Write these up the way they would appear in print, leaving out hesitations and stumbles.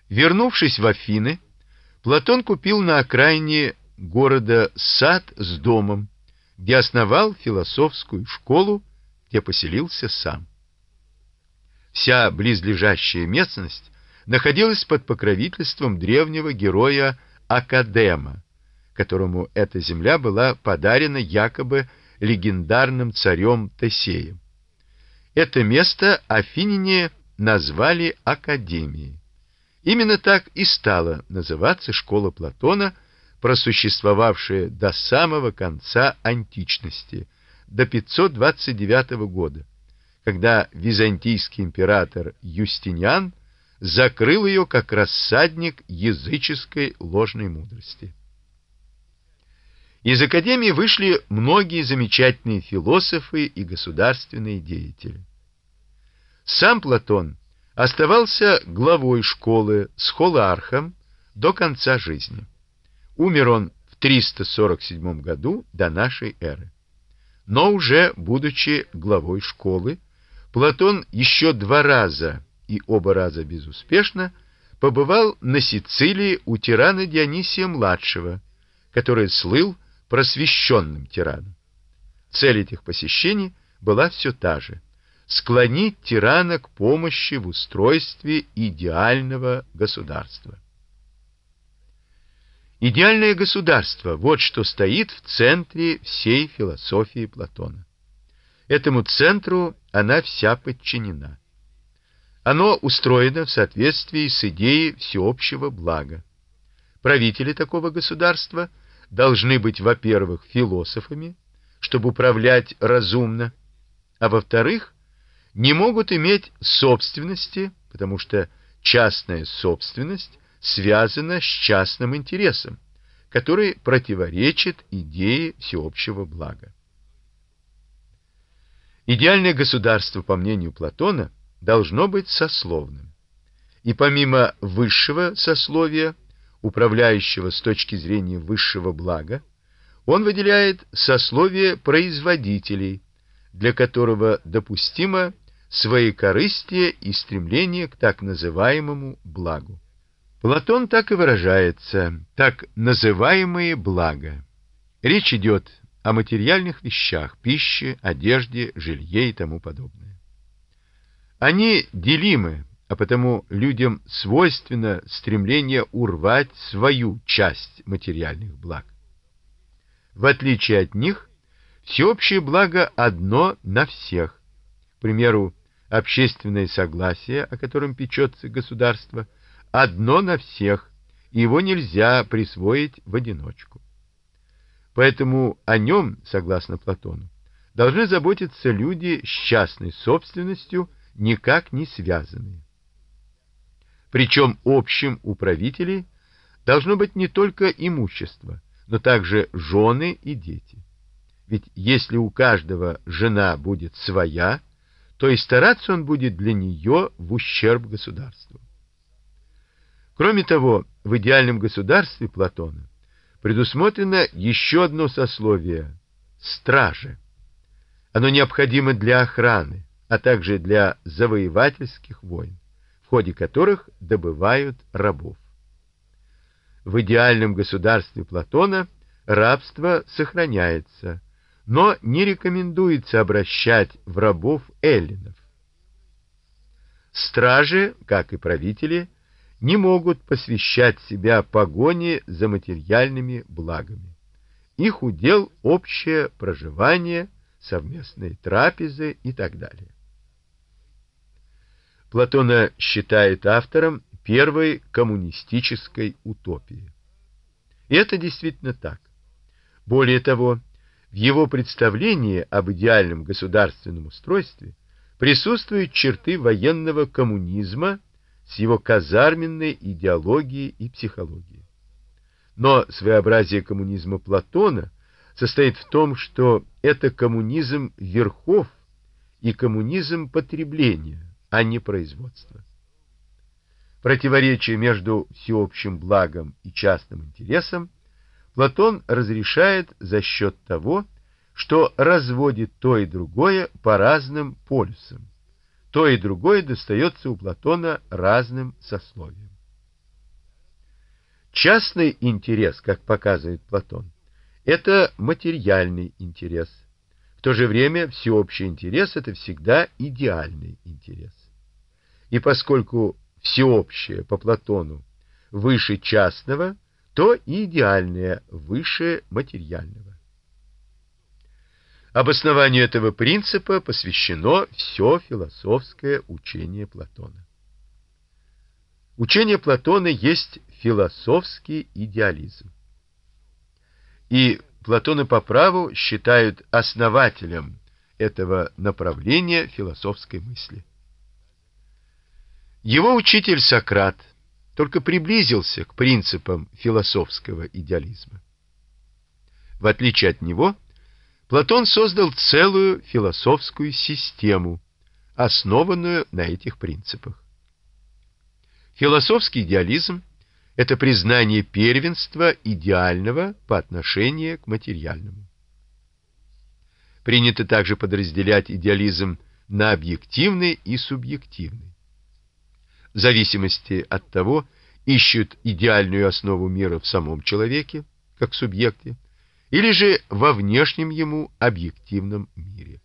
Вернувшись в Афины, Платон купил на окраине города сад с домом, где основал философскую школу, где поселился сам. Вся близлежащая местность находилась под покровительством древнего героя Академа, которому эта земля была подарена якобы легендарным царем Тесеем. Это место афиняне назвали Академией. Именно так и стала называться школа Платона, просуществовавшая до самого конца античности, до 529 года, когда византийский император Юстиниан закрыл ее как рассадник языческой ложной мудрости. Из Академии вышли многие замечательные философы и государственные деятели. Сам Платон оставался главой школы, схолархом, до конца жизни. Умер он в 347 году до нашей эры. Но уже будучи главой школы, Платон еще 2 раза, и оба раза безуспешно, побывал на Сицилии у тирана Дионисия-младшего, который слыл просвещенным тираном. Цель этих посещений была все та же — склонить тирана к помощи в устройстве идеального государства. Идеальное государство — вот что стоит в центре всей философии Платона. Этому центру она вся подчинена. Оно устроено в соответствии с идеей всеобщего блага. Правители такого государства должны быть, во-первых, философами, чтобы управлять разумно, а во-вторых, не могут иметь собственности, потому что частная собственность связана с частным интересом, который противоречит идее всеобщего блага. Идеальное государство, по мнению Платона, должно быть сословным. И помимо высшего сословия, управляющего с точки зрения высшего блага, он выделяет сословие производителей, для которого допустимо своекорыстие и стремление к так называемому благу. Платон так и выражается: так называемые блага. Речь идет о материальных вещах, пище, одежде, жилье и тому подобное. Они делимы, а потому людям свойственно стремление урвать свою часть материальных благ. В отличие от них, всеобщее благо одно на всех. К примеру, общественное согласие, о котором печется государство, одно на всех, и его нельзя присвоить в одиночку. Поэтому о нем, согласно Платону, должны заботиться люди с частной собственностью, никак не связанные. Причем общим у правителей должно быть не только имущество, но также жены и дети. Ведь если у каждого жена будет своя, то и стараться он будет для нее в ущерб государству. Кроме того, в идеальном государстве Платона предусмотрено еще одно сословие — стражи. Оно необходимо для охраны, а также для завоевательских войн, в ходе которых добывают рабов. В идеальном государстве Платона рабство сохраняется, но не рекомендуется обращать в рабов эллинов. Стражи, как и правители, не могут посвящать себя погоне за материальными благами. Их удел общее проживание, совместные трапезы и так далее. Платона считает автором первой коммунистической утопии. И это действительно так. Более того, в его представлении об идеальном государственном устройстве присутствуют черты военного коммунизма с его казарменной идеологией и психологией. Но своеобразие коммунизма Платона состоит в том, что это коммунизм верхов и коммунизм потребления, а не производства. Противоречие между всеобщим благом и частным интересом Платон разрешает за счет того, что разводит то и другое по разным полюсам. То и другое достается у Платона разным сословиям. Частный интерес, как показывает Платон, это материальный интерес. В то же время всеобщий интерес — это всегда идеальный интерес. И поскольку всеобщее по Платону выше частного, то и идеальное выше материального. Обоснованию этого принципа посвящено все философское учение Платона. Учение Платона есть философский идеализм. И Платона по праву считают основателем этого направления философской мысли. Его учитель Сократ только приблизился к принципам философского идеализма. В отличие от него, Платон создал целую философскую систему, основанную на этих принципах. Философский идеализм — это признание первенства идеального по отношению к материальному. Принято также подразделять идеализм на объективный и субъективный. В зависимости от того, ищут идеальную основу мира в самом человеке, как субъекте, или же во внешнем ему объективном мире.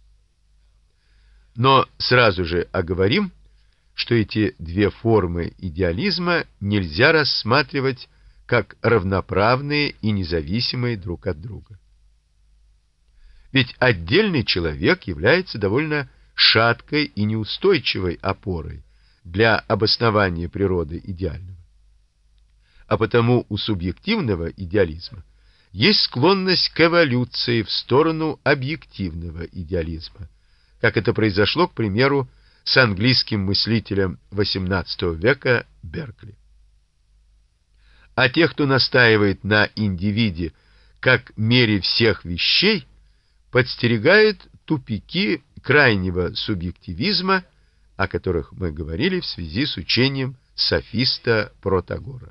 Но сразу же оговорим, что эти две формы идеализма нельзя рассматривать как равноправные и независимые друг от друга. Ведь отдельный человек является довольно шаткой и неустойчивой опорой для обоснования природы идеального. А потому у субъективного идеализма есть склонность к эволюции в сторону объективного идеализма, как это произошло, к примеру, с английским мыслителем XVIII века Беркли. А тех, кто настаивает на индивиде как мере всех вещей, подстерегают тупики крайнего субъективизма, о которых мы говорили в связи с учением софиста Протагора.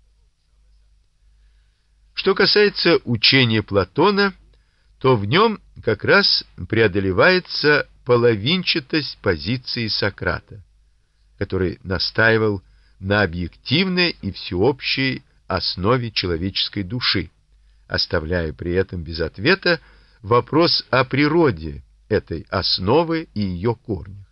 Что касается учения Платона, то в нем как раз преодолевается половинчатость позиции Сократа, который настаивал на объективной и всеобщей основе человеческой души, оставляя при этом без ответа вопрос о природе этой основы и ее корнях.